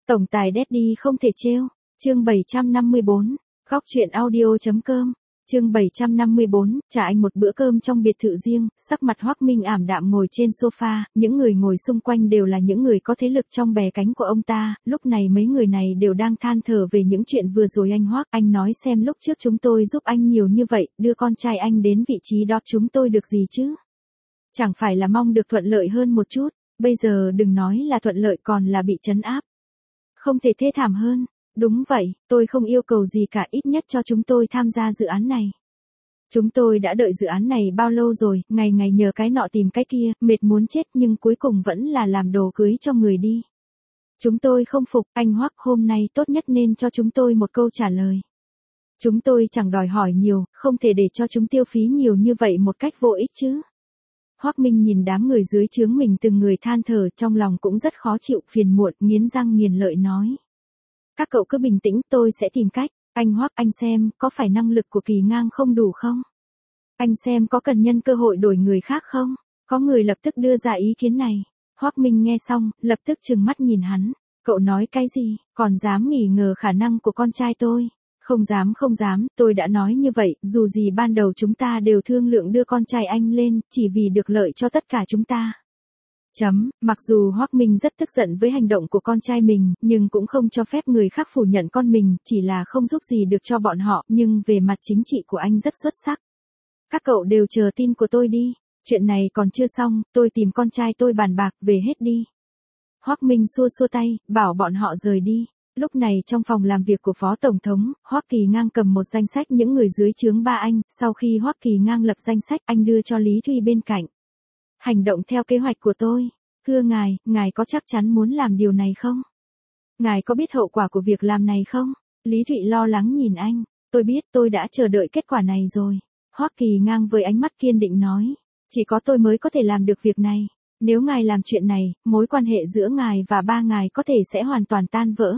Tổng tài Daddy không thể trêu. Chương 754. Góc truyện audio.com. Chương 754. Trả anh một bữa cơm trong biệt thự riêng. Sắc mặt Hoắc Minh ảm đạm ngồi trên sofa. Những người ngồi xung quanh đều là những người có thế lực trong bè cánh của ông ta. Lúc này mấy người này đều đang than thở về những chuyện vừa rồi. Anh Hoắc, anh nói xem lúc trước chúng tôi giúp anh nhiều như vậy, đưa con trai anh đến vị trí đó chúng tôi được gì chứ? Chẳng phải là mong được thuận lợi hơn một chút. Bây giờ đừng nói là thuận lợi còn là bị trấn áp. Không thể thê thảm hơn. Đúng vậy, tôi không yêu cầu gì cả, ít nhất cho chúng tôi tham gia dự án này. Chúng tôi đã đợi dự án này bao lâu rồi, ngày ngày nhờ cái nọ tìm cái kia, mệt muốn chết nhưng cuối cùng vẫn là làm đồ cưới cho người đi. Chúng tôi không phục, anh Hoắc, hôm nay tốt nhất nên cho chúng tôi một câu trả lời. Chúng tôi chẳng đòi hỏi nhiều, không thể để cho chúng tiêu phí nhiều như vậy một cách vô ích chứ. Hoắc Minh nhìn đám người dưới trướng mình từng người than thở, trong lòng cũng rất khó chịu, phiền muộn, nghiến răng nghiến lợi nói. Các cậu cứ bình tĩnh, tôi sẽ tìm cách. Anh Hoắc, anh xem, có phải năng lực của Kỳ Ngang không đủ không? Anh xem có cần nhân cơ hội đổi người khác không? Có người lập tức đưa ra ý kiến này. Hoắc Minh nghe xong, lập tức trừng mắt nhìn hắn. Cậu nói cái gì, còn dám nghi ngờ khả năng của con trai tôi? Không dám, tôi đã nói như vậy, dù gì ban đầu chúng ta đều thương lượng đưa con trai anh lên, chỉ vì được lợi cho tất cả chúng ta. Mặc dù Hoắc Minh rất tức giận với hành động của con trai mình, nhưng cũng không cho phép người khác phủ nhận con mình, chỉ là không giúp gì được cho bọn họ, nhưng về mặt chính trị của anh rất xuất sắc. Các cậu đều chờ tin của tôi đi, chuyện này còn chưa xong, tôi tìm con trai tôi bàn bạc, về hết đi. Hoắc Minh xua xua tay, bảo bọn họ rời đi. Lúc này trong phòng làm việc của Phó Tổng thống, Hoắc Kỳ Ngang cầm một danh sách những người dưới trướng ba anh, sau khi Hoắc Kỳ Ngang lập danh sách, anh đưa cho Lý Thụy bên cạnh. Hành động theo kế hoạch của tôi. Thưa ngài có chắc chắn muốn làm điều này không? Ngài có biết hậu quả của việc làm này không? Lý Thụy lo lắng nhìn anh. Tôi biết, tôi đã chờ đợi kết quả này rồi. Hoắc Kỳ Ngang với ánh mắt kiên định nói. Chỉ có tôi mới có thể làm được việc này. Nếu ngài làm chuyện này, mối quan hệ giữa ngài và ba ngài có thể sẽ hoàn toàn tan vỡ.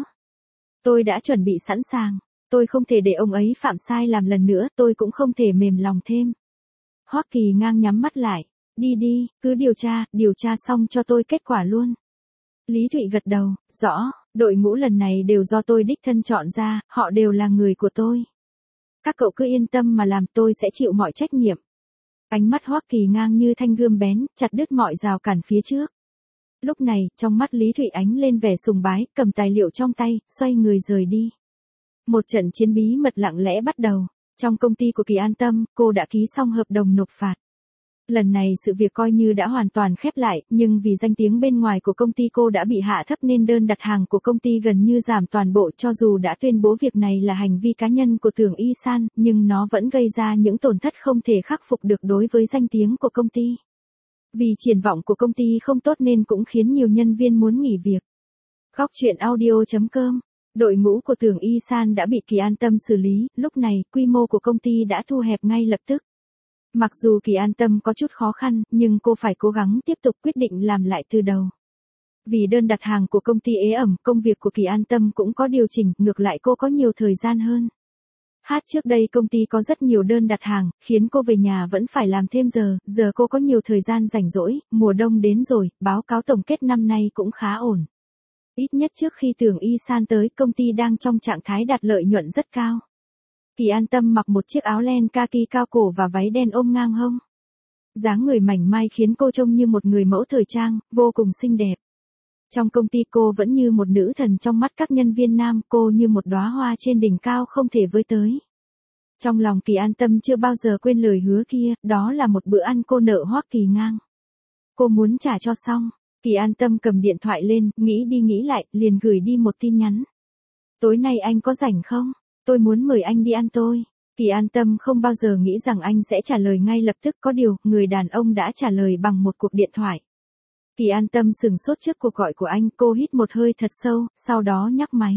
Tôi đã chuẩn bị sẵn sàng. Tôi không thể để ông ấy phạm sai làm lần nữa, tôi cũng không thể mềm lòng thêm. Hoắc Kỳ Ngang nhắm mắt lại. Đi, cứ điều tra xong cho tôi kết quả luôn. Lý Thụy gật đầu, rõ, đội ngũ lần này đều do tôi đích thân chọn ra, họ đều là người của tôi. Các cậu cứ yên tâm mà làm, tôi sẽ chịu mọi trách nhiệm. Ánh mắt Hoắc Kỳ Ngang như thanh gươm bén, chặt đứt mọi rào cản phía trước. Lúc này, trong mắt Lý Thụy ánh lên vẻ sùng bái, cầm tài liệu trong tay, xoay người rời đi. Một trận chiến bí mật lặng lẽ bắt đầu. Trong công ty của Kỳ An Tâm, cô đã ký xong hợp đồng nộp phạt. Lần này sự việc coi như đã hoàn toàn khép lại, nhưng vì danh tiếng bên ngoài của công ty cô đã bị hạ thấp nên đơn đặt hàng của công ty gần như giảm toàn bộ. Cho dù đã tuyên bố việc này là hành vi cá nhân của Tưởng Y San, nhưng nó vẫn gây ra những tổn thất không thể khắc phục được đối với danh tiếng của công ty. Vì triển vọng của công ty không tốt nên cũng khiến nhiều nhân viên muốn nghỉ việc. Góc truyện audio.com. Đội ngũ của Tưởng Y San đã bị Kỳ An Tâm xử lý, lúc này quy mô của công ty đã thu hẹp ngay lập tức. Mặc dù Kỳ An Tâm có chút khó khăn, nhưng cô phải cố gắng tiếp tục, quyết định làm lại từ đầu. Vì đơn đặt hàng của công ty ế ẩm, công việc của Kỳ An Tâm cũng có điều chỉnh, ngược lại cô có nhiều thời gian hơn. Trước đây công ty có rất nhiều đơn đặt hàng, khiến cô về nhà vẫn phải làm thêm giờ cô có nhiều thời gian rảnh rỗi, mùa đông đến rồi, báo cáo tổng kết năm nay cũng khá ổn. Ít nhất trước khi Tưởng Y San tới, công ty đang trong trạng thái đạt lợi nhuận rất cao. Kỳ An Tâm mặc một chiếc áo len kaki cao cổ và váy đen ôm ngang hông. Dáng người mảnh mai khiến cô trông như một người mẫu thời trang, vô cùng xinh đẹp. Trong công ty cô vẫn như một nữ thần trong mắt các nhân viên nam, cô như một đóa hoa trên đỉnh cao không thể với tới. Trong lòng Kỳ An Tâm chưa bao giờ quên lời hứa kia, đó là một bữa ăn cô nợ Hoắc Kỳ Ngang. Cô muốn trả cho xong. Kỳ An Tâm cầm điện thoại lên, nghĩ đi nghĩ lại, liền gửi đi một tin nhắn. Tối nay anh có rảnh không? Tôi muốn mời anh đi ăn tôi. Kỳ An Tâm không bao giờ nghĩ rằng anh sẽ trả lời ngay lập tức, có điều, người đàn ông đã trả lời bằng một cuộc điện thoại. Kỳ An Tâm sửng sốt trước cuộc gọi của anh, cô hít một hơi thật sâu, sau đó nhấc máy.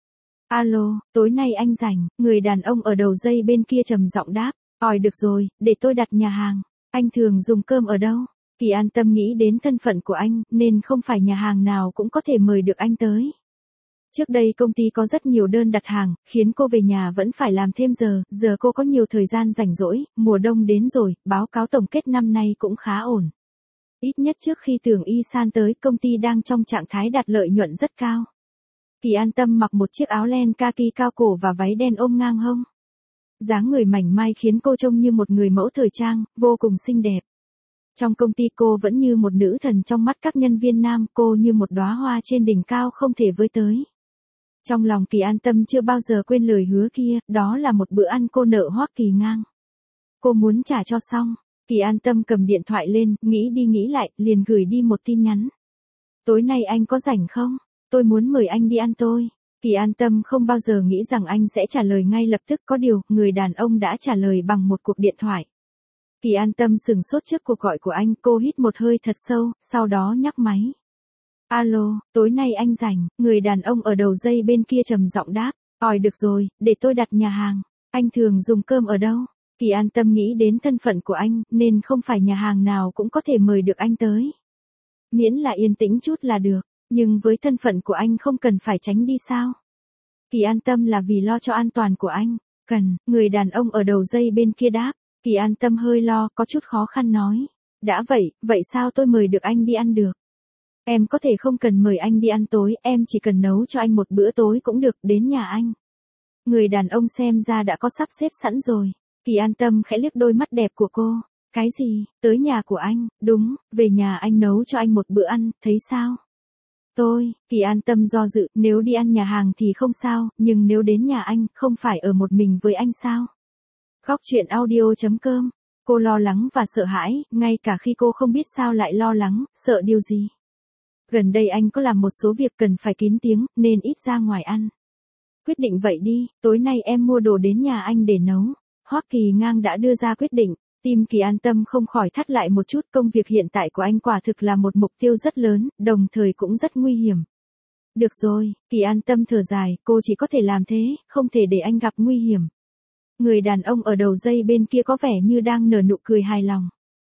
Alo, tối nay anh rảnh, người đàn ông ở đầu dây bên kia trầm giọng đáp. Được rồi, để tôi đặt nhà hàng. Anh thường dùng cơm ở đâu? Kỳ An Tâm nghĩ đến thân phận của anh, nên không phải nhà hàng nào cũng có thể mời được anh tới. Trước đây công ty có rất nhiều đơn đặt hàng, khiến cô về nhà vẫn phải làm thêm giờ cô có nhiều thời gian rảnh rỗi, mùa đông đến rồi, báo cáo tổng kết năm nay cũng khá ổn. Ít nhất trước khi Tưởng Y San tới, công ty đang trong trạng thái đạt lợi nhuận rất cao. Kỳ An Tâm mặc một chiếc áo len kaki cao cổ và váy đen ôm ngang hông. Dáng người mảnh mai khiến cô trông như một người mẫu thời trang, vô cùng xinh đẹp. Trong công ty cô vẫn như một nữ thần trong mắt các nhân viên nam, cô như một đóa hoa trên đỉnh cao không thể với tới. Trong lòng Kỳ An Tâm chưa bao giờ quên lời hứa kia, đó là một bữa ăn cô nợ Hoắc Kỳ Ngang. Cô muốn trả cho xong. Kỳ An Tâm cầm điện thoại lên, nghĩ đi nghĩ lại, liền gửi đi một tin nhắn. Tối nay anh có rảnh không? Tôi muốn mời anh đi ăn tôi. Kỳ An Tâm không bao giờ nghĩ rằng anh sẽ trả lời ngay lập tức, có điều, người đàn ông đã trả lời bằng một cuộc điện thoại. Kỳ An Tâm sừng sốt trước cuộc gọi của anh, cô hít một hơi thật sâu, sau đó nhấc máy. Alo, tối nay anh rảnh, người đàn ông ở đầu dây bên kia trầm giọng đáp. Được rồi, để tôi đặt nhà hàng. Anh thường dùng cơm ở đâu? Kỳ An Tâm nghĩ đến thân phận của anh, nên không phải nhà hàng nào cũng có thể mời được anh tới. Miễn là yên tĩnh chút là được, nhưng với thân phận của anh không cần phải tránh đi sao? Kỳ An Tâm là vì lo cho an toàn của anh. Cần, người đàn ông ở đầu dây bên kia đáp. Kỳ An Tâm hơi lo, có chút khó khăn nói. Đã vậy sao tôi mời được anh đi ăn được? Em có thể không cần mời anh đi ăn tối, em chỉ cần nấu cho anh một bữa tối cũng được, đến nhà anh. Người đàn ông xem ra đã có sắp xếp sẵn rồi. Kỳ An Tâm khẽ liếc đôi mắt đẹp của cô. Cái gì, tới nhà của anh? Đúng, về nhà anh nấu cho anh một bữa ăn, thấy sao? Kỳ An Tâm do dự, nếu đi ăn nhà hàng thì không sao, nhưng nếu đến nhà anh, không phải ở một mình với anh sao? Góc truyện audio.com. Cô lo lắng và sợ hãi, ngay cả khi cô không biết sao lại lo lắng, sợ điều gì. Gần đây anh có làm một số việc cần phải kín tiếng, nên ít ra ngoài ăn. Quyết định vậy đi, tối nay em mua đồ đến nhà anh để nấu. Hoắc Kỳ Ngang đã đưa ra quyết định, tim Kỳ An Tâm không khỏi thắt lại một chút, công việc hiện tại của anh quả thực là một mục tiêu rất lớn, đồng thời cũng rất nguy hiểm. Được rồi, Kỳ An Tâm thở dài, cô chỉ có thể làm thế, không thể để anh gặp nguy hiểm. Người đàn ông ở đầu dây bên kia có vẻ như đang nở nụ cười hài lòng.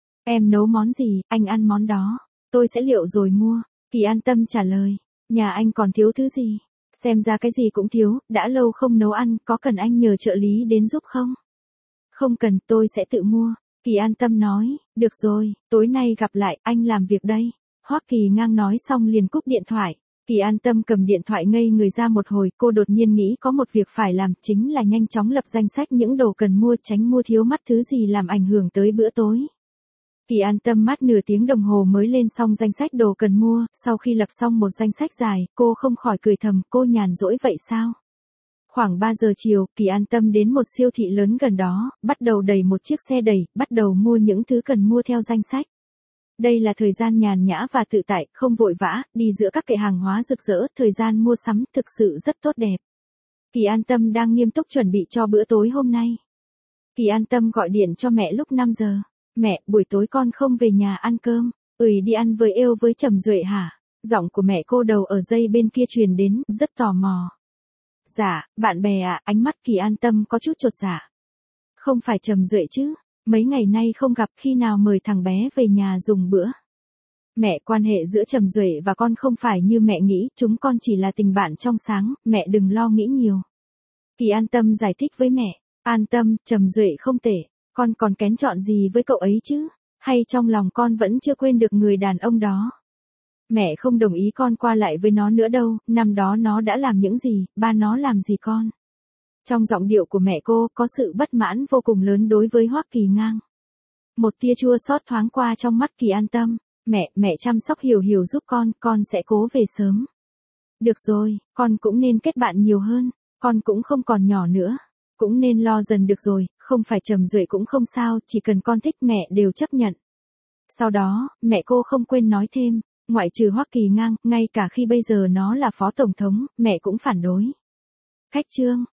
Em nấu món gì, anh ăn món đó. Tôi sẽ liệu rồi mua. Kỳ An Tâm trả lời. Nhà anh còn thiếu thứ gì? Xem ra cái gì cũng thiếu, đã lâu không nấu ăn, có cần anh nhờ trợ lý đến giúp không? Không cần, tôi sẽ tự mua. Kỳ An Tâm nói. Được rồi, tối nay gặp lại, anh làm việc đây. Hoắc Kỳ Ngang nói xong liền cúp điện thoại. Kỳ An Tâm cầm điện thoại ngây người ra một hồi, cô đột nhiên nghĩ có một việc phải làm, chính là nhanh chóng lập danh sách những đồ cần mua, tránh mua thiếu mất thứ gì làm ảnh hưởng tới bữa tối. Kỳ An Tâm mất nửa tiếng đồng hồ mới lên xong danh sách đồ cần mua, sau khi lập xong một danh sách dài, cô không khỏi cười thầm, cô nhàn rỗi vậy sao? Khoảng 3 giờ chiều, Kỳ An Tâm đến một siêu thị lớn gần đó, bắt đầu đẩy một chiếc xe đẩy, bắt đầu mua những thứ cần mua theo danh sách. Đây là thời gian nhàn nhã và tự tại, không vội vã, đi giữa các kệ hàng hóa rực rỡ, thời gian mua sắm thực sự rất tốt đẹp. Kỳ An Tâm đang nghiêm túc chuẩn bị cho bữa tối hôm nay. Kỳ An Tâm gọi điện cho mẹ lúc 5 giờ. Mẹ, buổi tối con không về nhà ăn cơm. Đi ăn với Êu với Trầm Duệ hả? Giọng của mẹ cô đầu ở dây bên kia truyền đến, rất tò mò. Dạ, bạn bè à, ánh mắt Kỳ An Tâm có chút chột dạ. Không phải Trầm Duệ chứ? Mấy ngày nay không gặp, khi nào mời thằng bé về nhà dùng bữa. Mẹ, quan hệ giữa Trầm Duệ và con không phải như mẹ nghĩ, chúng con chỉ là tình bạn trong sáng, mẹ đừng lo nghĩ nhiều. Kỳ An Tâm giải thích với mẹ. An Tâm, Trầm Duệ không tệ, con còn kén chọn gì với cậu ấy chứ? Hay trong lòng con vẫn chưa quên được người đàn ông đó? Mẹ không đồng ý con qua lại với nó nữa đâu, năm đó nó đã làm những gì, ba nó làm gì con? Trong giọng điệu của mẹ cô có sự bất mãn vô cùng lớn đối với Hoắc Kỳ Ngang. Một tia chua xót thoáng qua trong mắt Kỳ An Tâm. Mẹ chăm sóc hiểu hiểu giúp con sẽ cố về sớm. Được rồi, con cũng nên kết bạn nhiều hơn, con cũng không còn nhỏ nữa. Cũng nên lo dần được rồi, không phải Trầm Duệ cũng không sao, chỉ cần con thích mẹ đều chấp nhận. Sau đó, mẹ cô không quên nói thêm, ngoại trừ Hoắc Kỳ Ngang, ngay cả khi bây giờ nó là phó tổng thống, mẹ cũng phản đối. Khách trương,